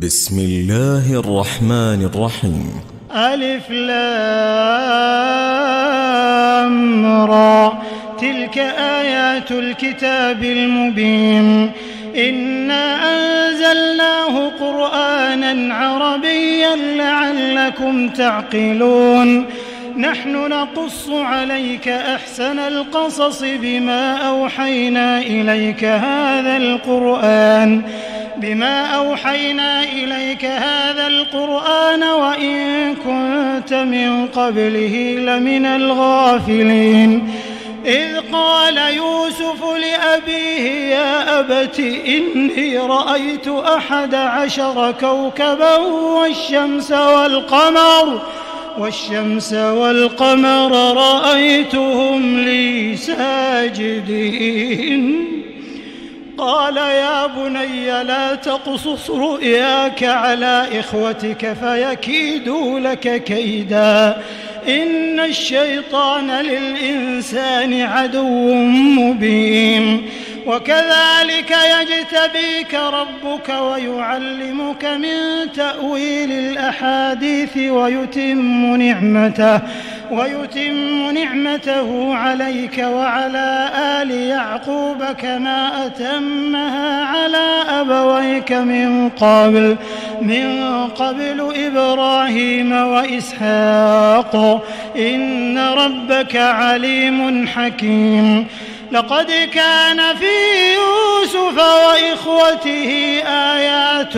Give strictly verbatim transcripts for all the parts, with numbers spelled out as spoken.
بسم الله الرحمن الرحيم. ألف لام را، تلك آيات الكتاب المبين. إنا أنزلناه قرآنا عربيا لعلكم تعقلون. نحن نقص عليك أحسن القصص بما أوحينا إليك هذا القرآن بما أوحينا إليك هذا القرآن وإن كنت من قبله لمن الغافلين. إذ قال يوسف لأبيه يا أبت إني رأيت أحد عشر كوكبا والشمس والقمر والشمس والقمر رأيتهم لي ساجدين. قال يا بني لا تقصص رؤياك على إخوتك فيكيدوا لك كيدا إن الشيطان للإنسان عدو مبين. وكذلك يجتبيك ربك ويعلمك من تأويل الأحاديث ويتم نعمته ويتم نعمته عليك وعلى آل يعقوب كما أتمها على أبويك من قبل من قبل إبراهيم وإسحاق إن ربك عليم حكيم. لقد كان في يوسف وإخوته آيات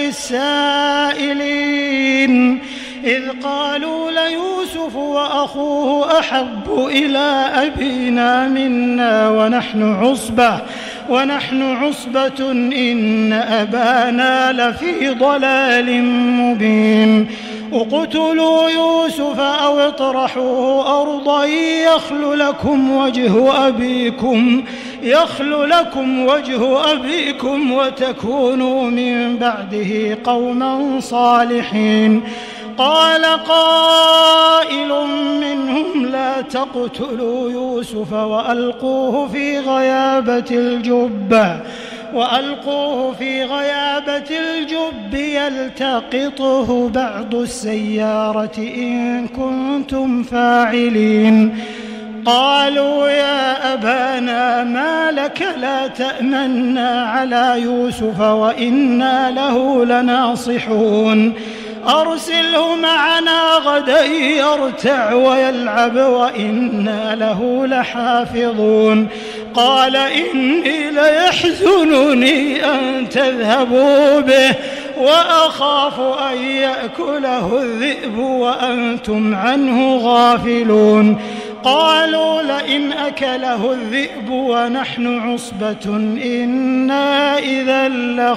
للسائلين إذ قالوا ليوسف وأخوه أحب إلى أبينا منا ونحن عصبة ونحن عصبة إن أبانا لفي ضلال مبين. اقتلوا يوسف أو اطرحوه أرضا يخل لكم وجه أبيكم يخل لكم وجه أبيكم وتكونوا من بعده قوما صالحين. قال قائل منهم لا تقتلوا يوسف وألقوه في غيابة الجب وألقوه في غيابة الجب يلتقطه بعض السيارة إن كنتم فاعلين. قالوا يا أبانا ما لك لا تأمنا على يوسف وإنا له لناصحون. أرسله معنا غدا يرتع ويلعب وإنا له لحافظون. قال إني ليحزنني أن تذهبوا به وأخاف أن يأكله الذئب وأنتم عنه غافلون. قالوا لئن أكله الذئب ونحن عصبة إنا إذا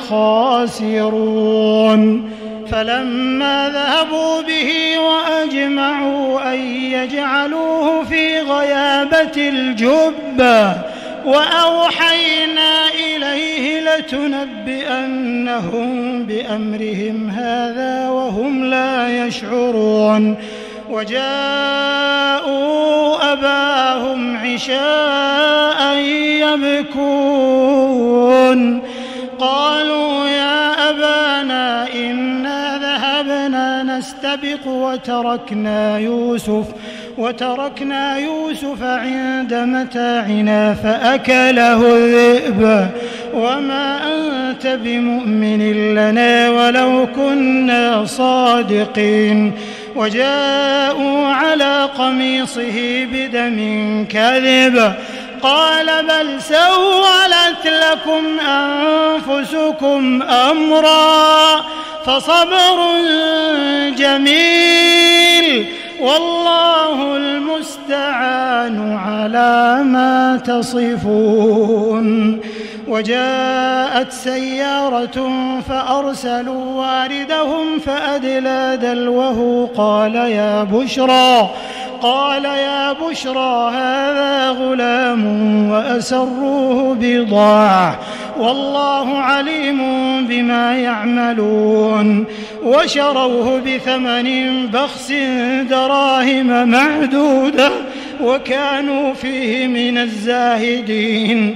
لخاسرون. فلما ذهبوا به وأجمعوا أن يجعلوه في غيابة الجب وأوحينا إليه لتنبئنهم بأمرهم هذا وهم لا يشعرون. وجاءوا أباهم عشاء يبكون. قالوا يا أبانا إنا ذهبنا نستبق وتركنا يوسف وتركنا يوسف عند متاعنا فأكله الذئب وما أنت بمؤمن لنا ولو كنا صادقين. وجاءوا على قميصه بدم كذب قال بل سولت لكم أنفسكم أمرا فصبر جميل والله المستعان على ما تصفون. وجاءت سيارة فأرسلوا واردهم فأدلى دلوه قال يا بشرى قال يا بشرى هذا غلام وأسروه بضاعة والله عليم بما يعملون. وشروه بثمن بخس دراهم معدودة وكانوا فيه من الزاهدين.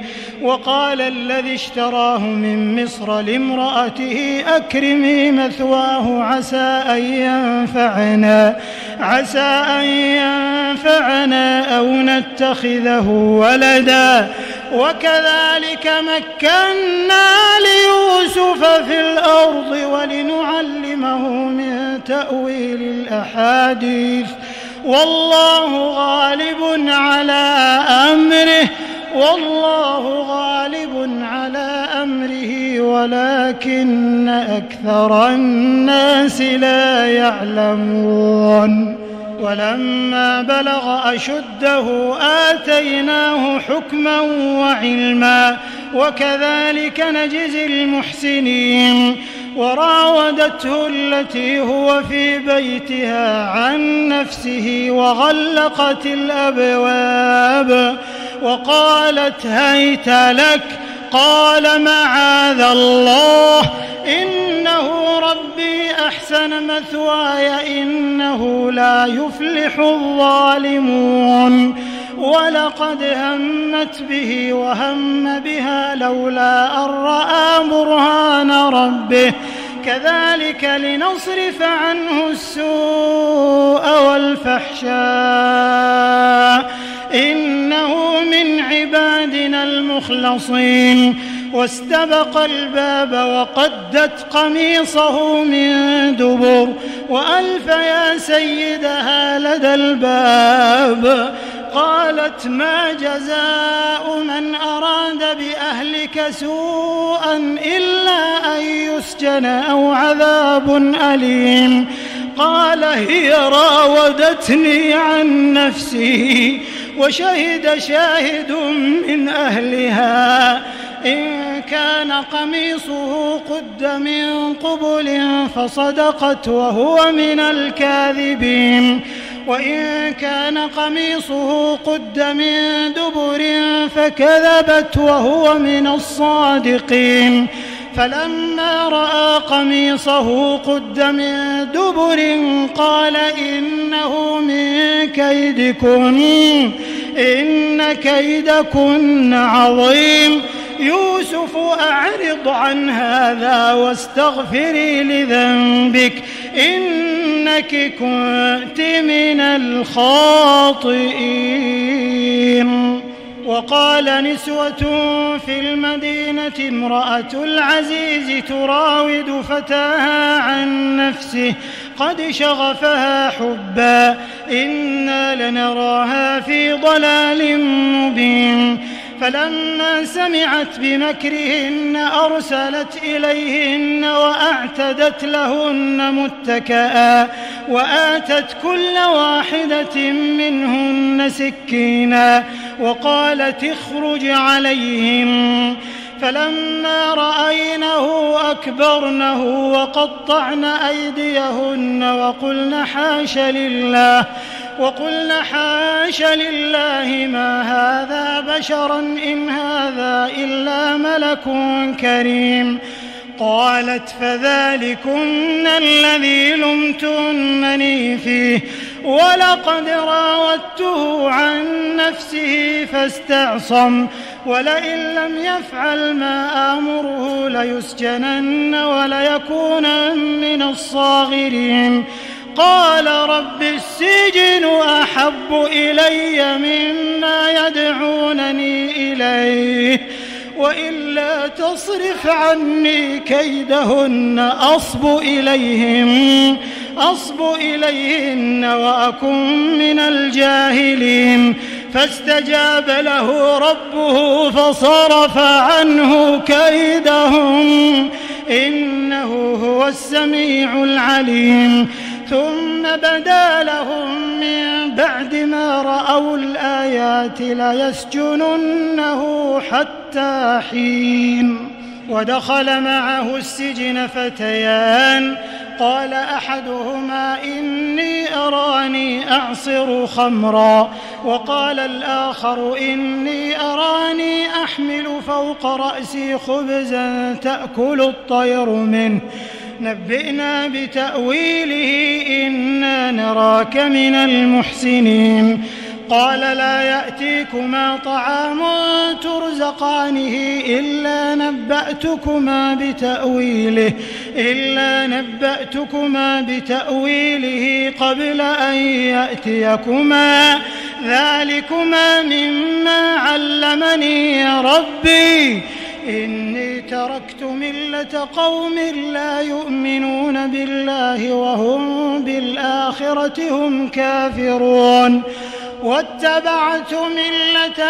وقال الذي اشتراه من مصر لامرأته أكرمي مثواه عسى أن ينفعنا عسى أن ينفعنا أو نتخذه ولدا وكذلك مكنا ليوسف في الأرض ولنعلمه من تأويل الأحاديث والله غالب على أمره والله غالب على أمره ولكن أكثر الناس لا يعلمون ولما بلغ أشده آتيناه حكما وعلما وكذلك نجزي المحسنين وراودته التي هو في بيتها عن نفسه وغلقت الأبواب وقالت هيت لك قال معاذ الله إنه ربي أحسن مثواي إنه لا يفلح الظالمون ولقد همت به وهم بها لولا أن رأى برهان ربه كذلك لنصرف عنه السوء والفحشاء إنه من عبادنا المخلصين واستبق الباب وقدت قميصه من دبر وألف يا سيدها لدى الباب قالت ما جزاء من أراد بأهلك سوءا إلا أن يسجن أو عذاب أليم قال هي راودتني عن نفسي وشهد شاهد من أهلها إن كان قميصه قد من قبل فصدقت وهو من الكاذبين وإن كان قميصه قد من دبر فكذبت وهو من الصادقين فلما رأى قميصه قد من دبر قال إنه من كيدكن إن كيدكن عظيم يوسف أعرض عن هذا واستغفري لذنبك إنك كنت من الخاطئين وقال نسوة في المدينة امرأة العزيز تراود فتاها عن نفسه قد شغفها حبا إنا لنراها في ضلال مبين فلما سمعت بمكرهن أرسلت إليهن وأعتدت لهن متكئا وآتت كل واحدة منهن سكينا وقالت اخرج عليهم فلما رأينه أكبرنه وقطعن أيديهن وقلن حاش لله وقلن حاش لله ما هذا بشرا إن هذا إلا ملك كريم قالت فذلكن الذي لمتنني فيه ولقد راودته عن نفسه فاستعصم ولئن لم يفعل ما آمره ليسجنن وليكونن من الصاغرين قال رب السجن أحب إلي مما يدعونني إليه وإلا تصرف عني كيدهن أصب إليهم أصب إليهن وأكن من الجاهلين فاستجاب له ربه فصرف عنه كيدهم إنه هو السميع العليم ثم بدا لهم من بعد ما رأوا الآيات ليسجننه حتى حين ودخل معه السجن فتيان قال أحدهما إني أراني أعصر خمرا وقال الآخر إني أراني أحمل فوق رأسي خبزا تأكل الطير منه نبئنا بتأويله إنا نراك من المحسنين قال لا يأتيكما طعام ترزقانه إلا نبأتكما بتأويله إلا نبأتكما بتأويله قبل أن يأتيكما ذلكما مما علمني ربي إني تركت ملة قوم لا يؤمنون بالله وهم بالآخرة هم كافرون واتبعت ملة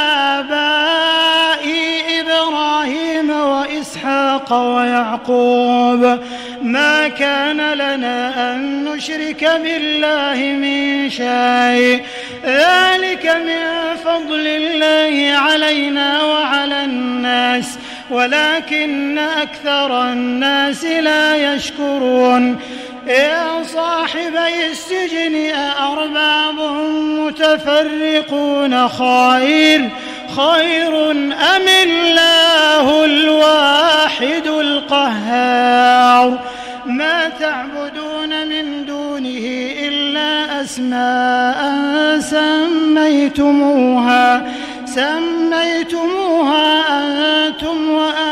آبائي إبراهيم وإسحاق ويعقوب ما كان لنا أن نشرك بالله من شيء ذلك من فضل الله علينا وعلى الناس ولكن أكثر الناس لا يشكرون يا صاحبي السجن أأرباب متفرقون خير خير أم الله الواحد القهار ما تعبدون من دونه إلا أسماء سميتموها سميتموها أنتم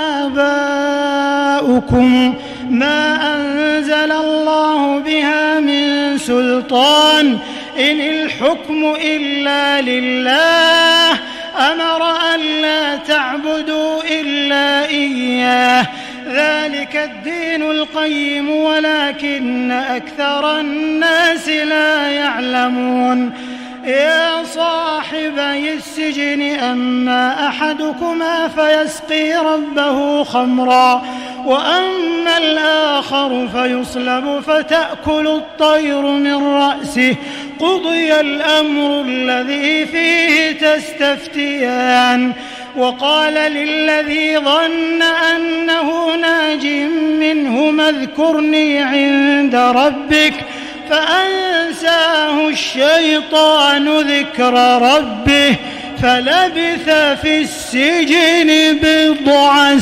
وآباؤكم ما أنزل الله بها من سلطان إن الحكم إلا لله أمر أن لا تعبدوا إلا إياه ذلك الدين القيم ولكن أكثر الناس لا يعلمون يا صاحبي السجن أما أحدكما فيسقي ربه خمرا وأما الآخر فيصلب فتأكل الطير من رأسه قضي الأمر الذي فيه تستفتيان وقال للذي ظن أنه ناج منهما اذكرني عند ربك فأنساه الشيطان ذكر ربه فلبث في السجن بضع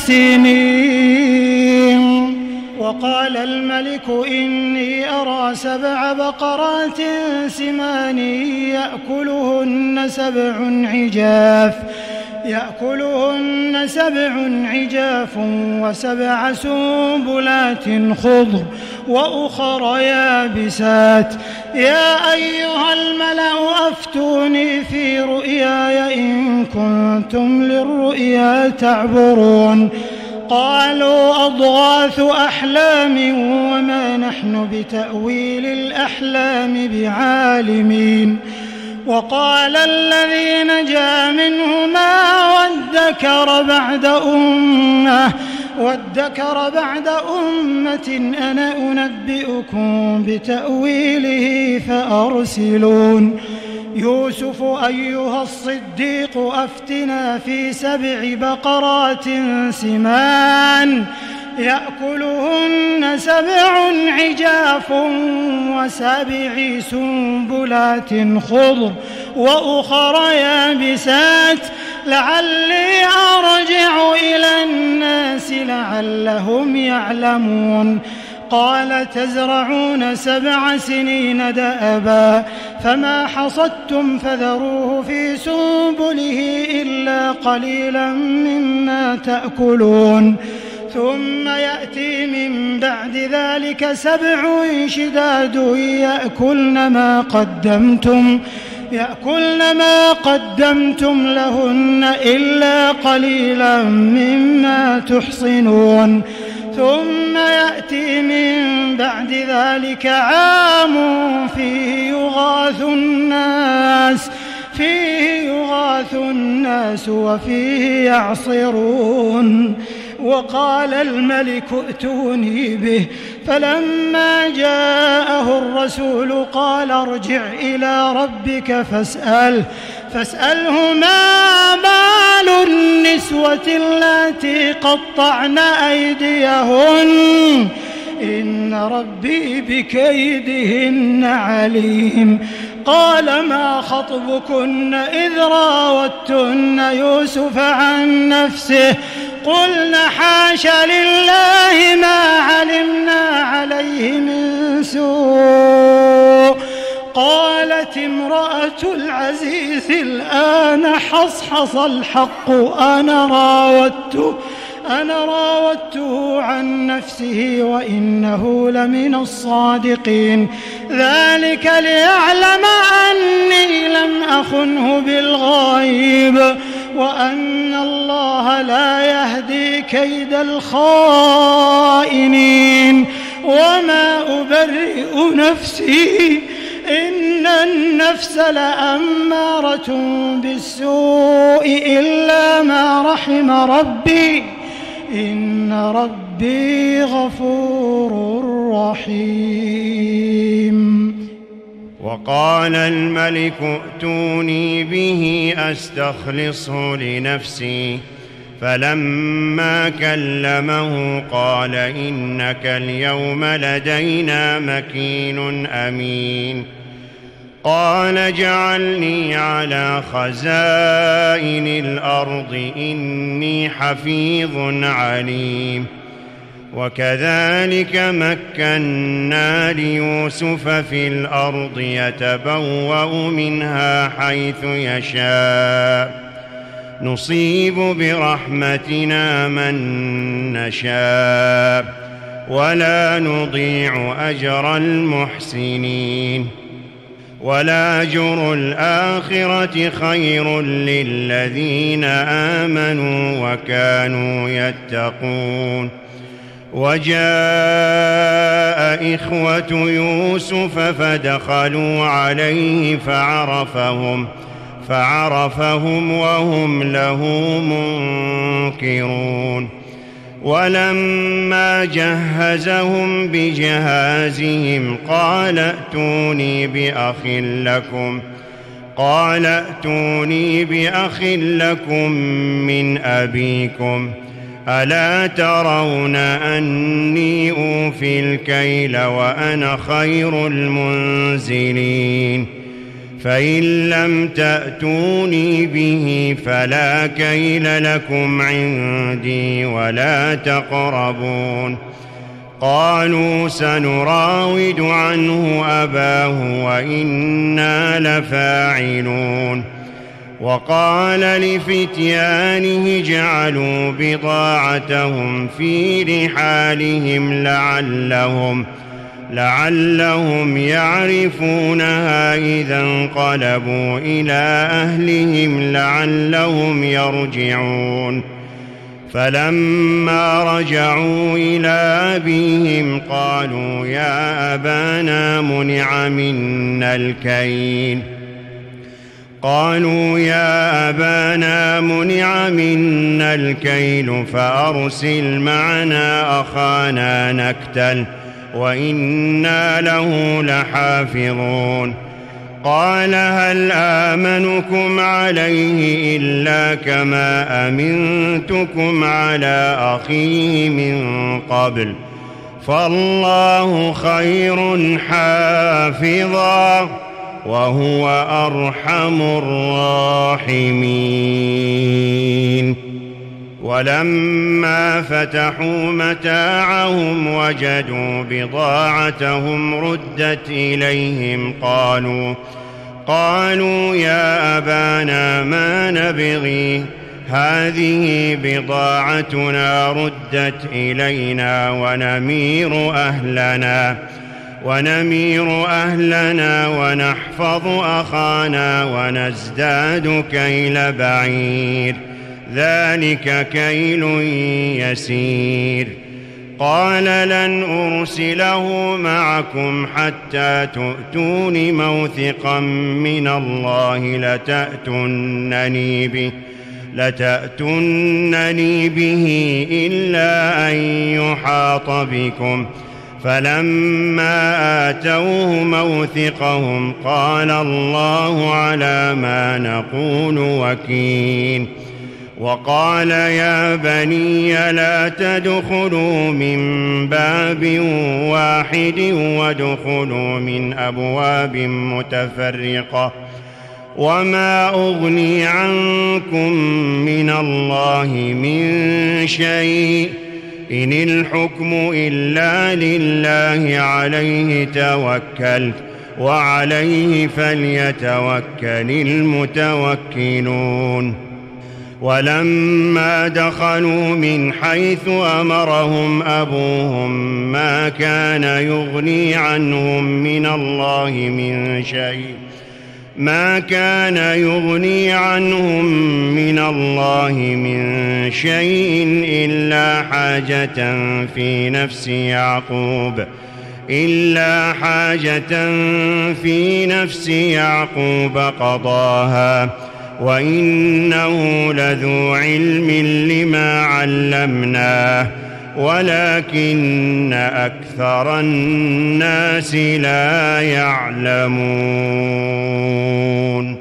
سنين وقال الملك إني أرى سبع بقرات سمان يأكلهن سبع عجاف يأكلهن سبع عجاف وسبع سنبلات خضر وأخر يابسات يا أيها الملأ أفتوني في رؤياي إن كنتم للرؤيا تعبرون قالوا أضغاث أحلام وما نحن بتأويل الأحلام بعالمين وقال الذي نجا منهما وادكر بعد أمة وادكر بعد أمة أنا أنبئكم بتأويله فأرسلون يوسف أيها الصديق أفتنا في سبع بقرات سمان يأكلهن سبع عجاف وسبع سنبلات خضر وأخر يابسات لعلي أرجع إلى الناس لعلهم يعلمون قال تزرعون سبع سنين دأبا فما حصدتم فذروه في سنبله إلا قليلا مما تأكلون ثم يأتي من بعد ذلك سبع شداد يأكلن ما قدمتم يأكلن ما قدمتم لهن إلا قليلا مما تحصنون ثم يأتي من بعد ذلك عام فيه يغاث الناس فيه يغاث الناس وفيه يعصرون وقال الملك ائتوني به فلما جاءه الرسول قال ارجع إلى ربك فاسأله فاسأله ما بال النسوة اللاتي قطعن أيديهن إن ربي بكيدهن عليم قال ما خطبكن إذ راوتن يوسف عن نفسه قلن حاش لله ما علمنا عليه من سوء قال وقالت امرأة العزيز الآن حصحص الحق أنا راودته أنا راودته عن نفسه وإنه لمن الصادقين ذلك ليعلم أني لم أخنه بالغيب وأن الله لا يهدي كيد الخائنين وما أبرئ نفسي إن النفس لأمارة بالسوء إلا ما رحم ربي إن ربي غفور رحيم. وقال الملك ائتوني به أستخلصه لنفسي فلما كلمه قال إنك اليوم لدينا مكين أمين. قال اجعلني على خزائن الأرض إني حفيظ عليم. وكذلك مكنا ليوسف في الأرض يتبوأ منها حيث يشاء نصيب برحمتنا من نشاء ولا نضيع أجر المحسنين. ولأجر الآخرة خير للذين آمنوا وكانوا يتقون. وجاء إخوة يوسف فدخلوا عليه فعرفهم فعرفهم وهم له منكرون. ولما جهزهم بجهازهم قال ائتوني بأخ لكم قال ائتوني بأخ لكم من أبيكم ألا ترون أني أوفي الكيل وأنا خير المنزلين. فإن لم تأتوني به فلا كيل لكم عندي ولا تقربون. قالوا سنراود عنه أباه وإنا لفاعلون. وقال لفتيانه اجعلوا بضاعتهم في رحالهم لعلهم لعلهم يعرفونها إذا انقلبوا إلى أهلهم لعلهم يرجعون. فلما رجعوا إلى أبيهم قالوا يا أبانا منع منا الكيل قالوا يا أبانا منع منا الكيل فأرسل معنا أخانا نكتل وإنا له لحافظون. قال هل آمنكم عليه إلا كما أمنتكم على أخيه من قبل فالله خير حافظا وهو أرحم الراحمين. ولما فتحوا متاعهم وجدوا بضاعتهم ردت إليهم قالوا قالوا يا أبانا ما نبغي هذه بضاعتنا ردت إلينا ونمير أهلنا ونمير أهلنا ونحفظ أخانا ونزداد كيل بعير ذلك كيل يسير. قال لن أرسله معكم حتى تؤتون موثقا من الله لتأتونني به لتأتونني به إلا أن يحاط بكم. فلما آتوه موثقهم قال الله على ما نقول وكيل. وقال يا بني لا تدخلوا من باب واحد وادخلوا من أبواب متفرقة وما أغني عنكم من الله من شيء إن الحكم إلا لله عليه توكلت وعليه فليتوكل المتوكلون. ولما دخلوا من حيث أمرهم أبوهم ما كان يغني عنهم من الله من شيء ما كان يغني عنهم من الله من شيء إلا حاجة في نفس يعقوب إلا حاجة في نفس يعقوب قضاها وإنه لذو علم لما علمناه ولكن أكثر الناس لا يعلمون.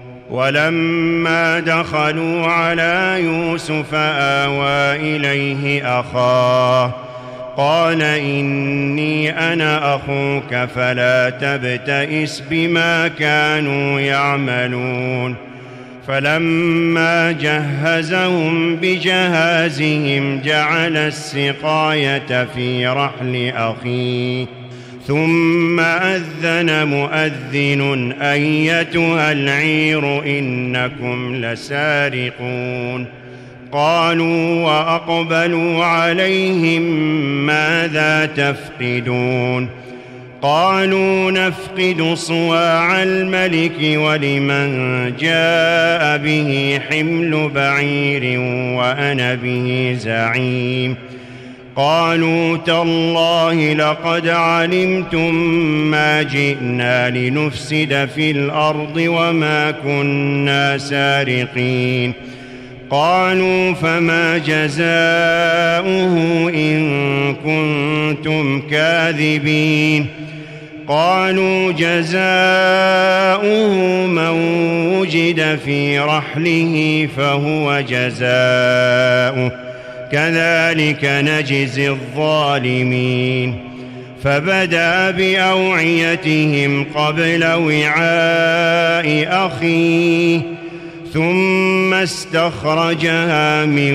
ولما دخلوا على يوسف آوى إليه أخاه قال إني أنا أخوك فلا تبتئس بما كانوا يعملون. فلما جهزهم بجهازهم جعل السقاية في رحل أخيه ثم أذن مؤذن أيتها العير إنكم لسارقون. قالوا وأقبلوا عليهم ماذا تفقدون؟ قالوا نفقد صواع الملك ولمن جاء به حمل بعير وأنا به زعيم. قالوا تالله لقد علمتم ما جئنا لنفسد في الأرض وما كنا سارقين. قالوا فما جزاؤه إن كنتم كاذبين؟ قالوا جزاؤه من وجد في رحله فهو جزاؤه كذلك نجزي الظالمين. فبدأ بأوعيتهم قبل وعاء أخيه ثم استخرجها من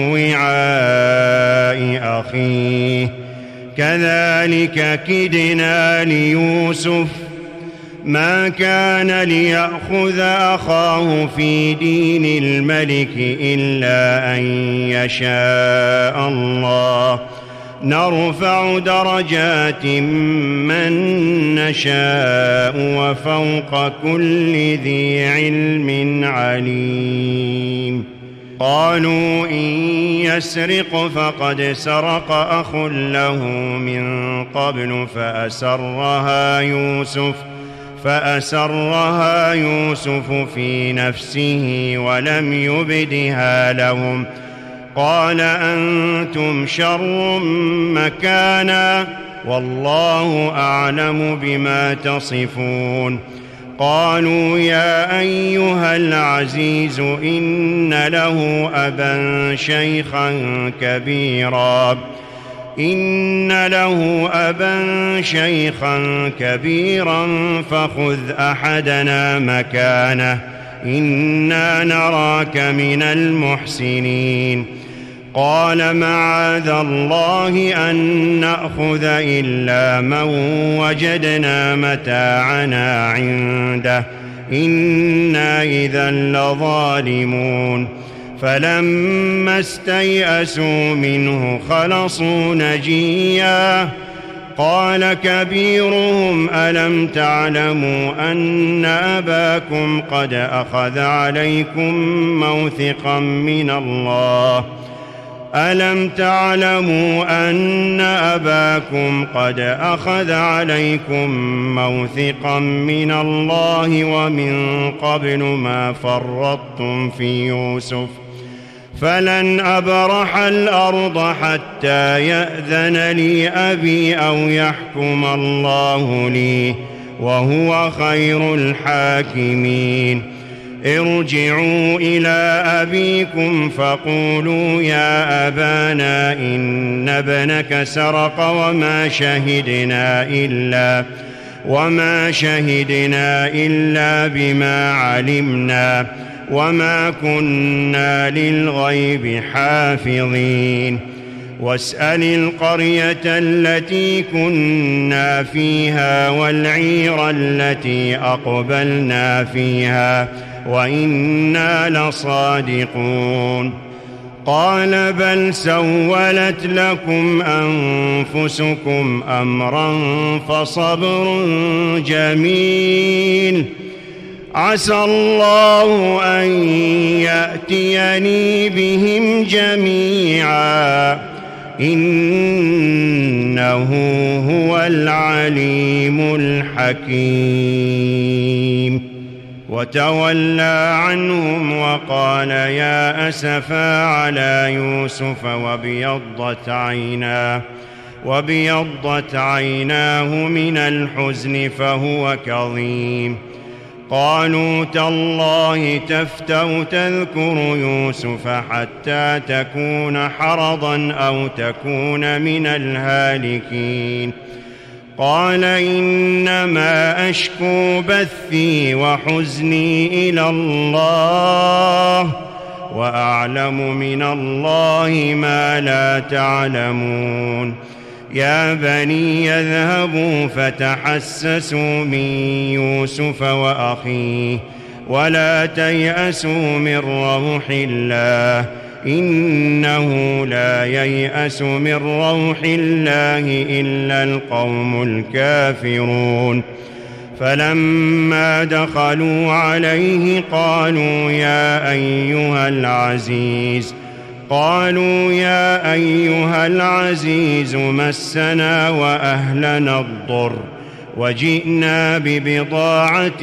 وعاء أخيه كذلك كدنا ليوسف ما كان ليأخذ أخاه في دين الملك إلا أن يشاء الله نرفع درجات من نشاء وفوق كل ذي علم عليم. قالوا إن يسرق فقد سرق أخ له من قبل فأسرها يوسف فأسرها يوسف في نفسه ولم يبدها لهم. قال أنتم شر مكانا والله أعلم بما تصفون. قالوا يا أيها العزيز إن له أبا شيخا كبيرا إن له أبا شيخا كبيرا فخذ أحدنا مكانه إنا نراك من المحسنين. قال معاذ الله أن نأخذ إلا من وجدنا متاعنا عنده إنا إذا لظالمون. فلما استيئسوا منه خلصوا نجيا. قال كبيرهم ألم تعلموا أن أباكم قد أخذ عليكم موثقا من الله ألم تعلموا أن أباكم قد أخذ عليكم موثقا من الله ومن قبل ما فرطتم في يوسف فلن أبرح الأرض حتى يأذن لي أبي أو يحكم الله لي وهو خير الحاكمين. ارجعوا إلى أبيكم فقولوا يا أبانا إن ابنك سرق وما شهدنا إلا وما شهدنا إلا بما علمنا وما كنا للغيب حافظين. واسأل القرية التي كنا فيها والعير التي أقبلنا فيها وإنا لصادقون. قال بل سولت لكم أنفسكم أمرا فصبر جميل عسى الله أن يأتيني بهم جميعا إنه هو العليم الحكيم. وتولى عنهم وقال يا أسفا على يوسف وابيضت عيناه وابيضت عيناه من الحزن فهو كظيم. قالوا تالله تفتأ تذكر يوسف حتى تكون حرضا أو تكون من الهالكين. قال إنما أشكو بثي وحزني إلى الله وأعلم من الله ما لا تعلمون. يا بني اذهبوا فتحسسوا من يوسف وأخيه ولا تيأسوا من روح الله إنه لا ييأس من روح الله إلا القوم الكافرون. فلما دخلوا عليه قالوا يا أيها العزيز قالوا يا أيها العزيز مسنا وأهلنا الضر وجئنا ببضاعة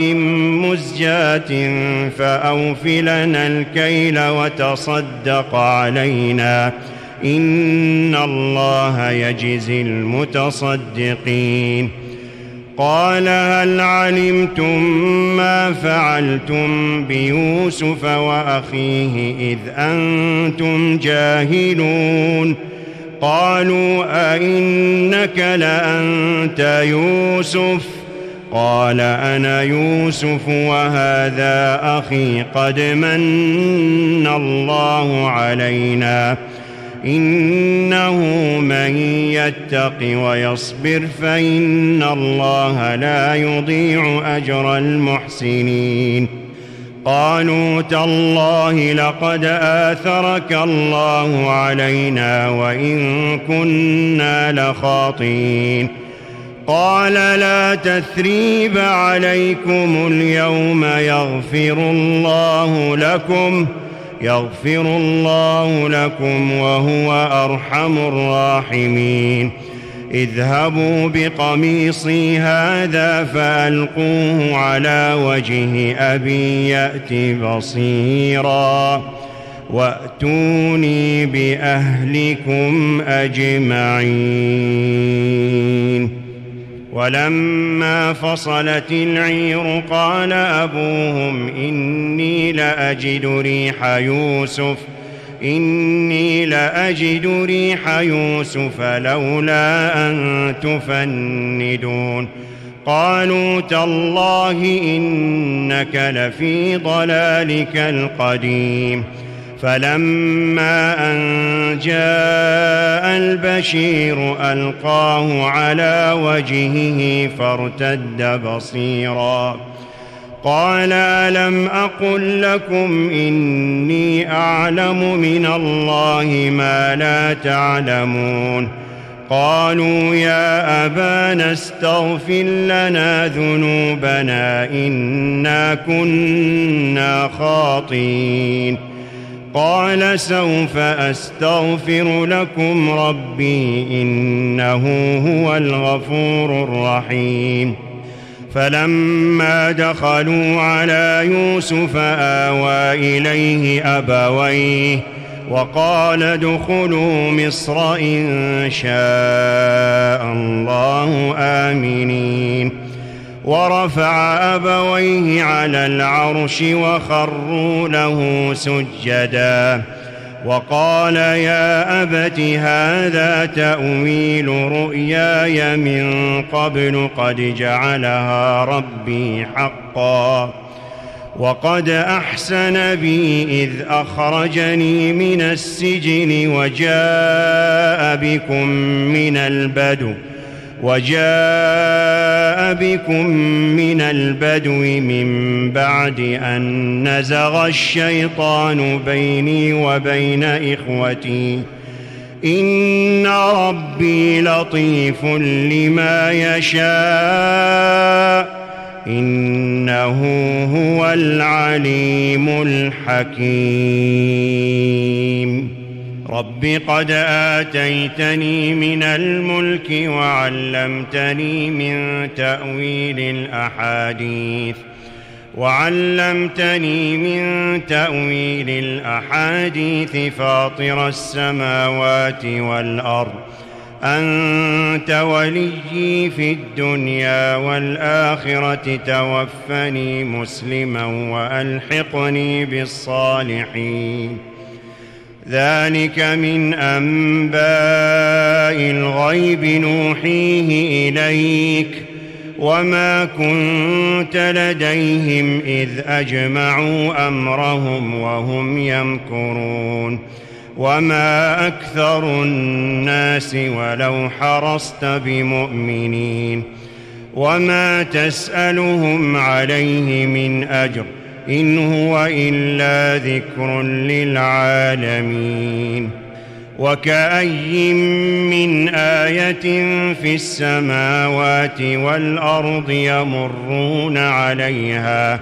مزجاة فأوف لنا الكيل وتصدق علينا إن الله يجزي المتصدقين. قال هل علمتم ما فعلتم بيوسف وأخيه إذ أنتم جاهلون؟ قالوا أئنك لأنت يوسف؟ قال أنا يوسف وهذا أخي قد من الله علينا إنه من يتق ويصبر فإن الله لا يضيع أجر المحسنين. قالوا تالله لقد آثرك الله علينا وإن كنا لخاطئين. قال لا تثريب عليكم اليوم يغفر الله لكم يغفر الله لكم وهو أرحم الراحمين. اذهبوا بقميصي هذا فألقوه على وجه أبي يأت بصيرا وأتوني بأهلكم أجمعين. ولما فصلت العير قال أبوهم إني لأجد ريح يوسف إني لأجد ريح يوسف لولا أن تفندون. قالوا تالله إنك لفي ضلالك القديم. فلما أن جاء البشير ألقاه على وجهه فارتد بصيرا قال ألم أقل لكم إني أعلم من الله ما لا تعلمون. قالوا يا أبانا استغفر لنا ذنوبنا إنا كنا خاطئين. قال سوف أستغفر لكم ربي إنه هو الغفور الرحيم. فلما دخلوا على يوسف آوى إليه أبويه وقال ادخلوا مصر إن شاء الله آمنين. ورفع أبويه على العرش وخروا له سجدا وقال يا أبت هذا تأويل رؤياي من قبل قد جعلها ربي حقا وقد أحسن بي إذ أخرجني من السجن وجاء بكم من البدو وجاء بكم من البدو من بعد أن نزغ الشيطان بيني وبين إخوتي إن ربي لطيف لما يشاء إنه هو العليم الحكيم. رب قد آتيتني من الملك وعلمتني من تأويل الأحاديث وعلمتني من تأويل الأحاديث فاطر السماوات والأرض أنت وليي في الدنيا والآخرة توفني مسلما وألحقني بالصالحين. ذلك من أنباء الغيب نوحيه إليك وما كنت لديهم إذ أجمعوا أمرهم وهم يمكرون وما أكثر الناس ولو حرصت بمؤمنين وما تسألهم عليه من أجر إن هو إلا ذكر للعالمين. وكأي من آية في السماوات والأرض يمرون عليها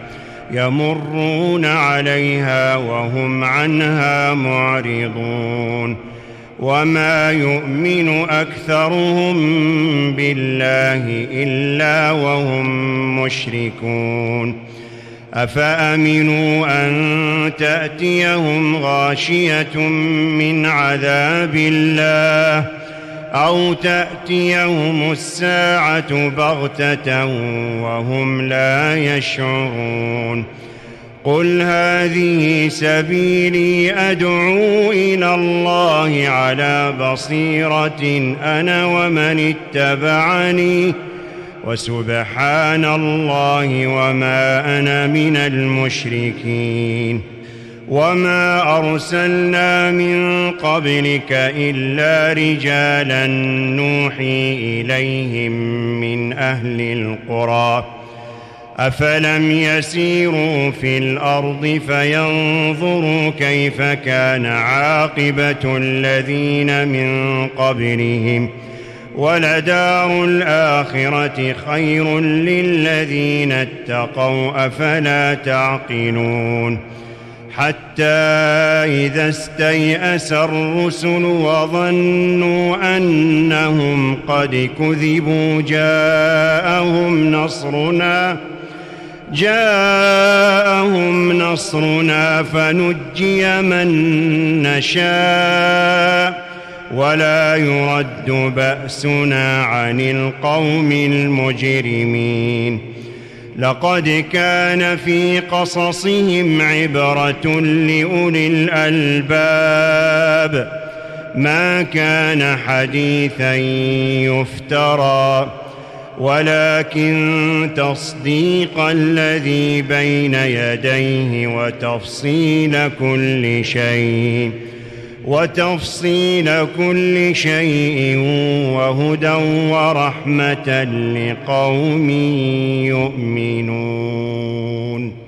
يمرون عليها وهم عنها معرضون وما يؤمن أكثرهم بالله إلا وهم مشركون. أفأمنوا أن تأتيهم غاشية من عذاب الله أو تأتيهم الساعة بغتة وهم لا يشعرون. قل هذه سبيلي أدعو إلى الله على بصيرة أنا ومن اتبعني وسبحان الله وما أنا من المشركين. وما أرسلنا من قبلك إلا رجالا نوحي إليهم من أهل القرى أفلم يسيروا في الأرض فينظروا كيف كان عاقبة الذين من قبلهم ولدار الآخرة خير للذين اتقوا أفلا تعقلون. حتى إذا استيأس الرسل وظنوا أنهم قد كذبوا جاءهم نصرنا جاءهم نصرنا فنجي من نشاء ولا يرد بأسنا عن القوم المجرمين. لقد كان في قصصهم عبرة لأولي الألباب ما كان حديثا يفترى ولكن تصديق الذي بين يديه وتفصيل كل شيء وتفصيل كل شيء وهدى ورحمة لقوم يؤمنون.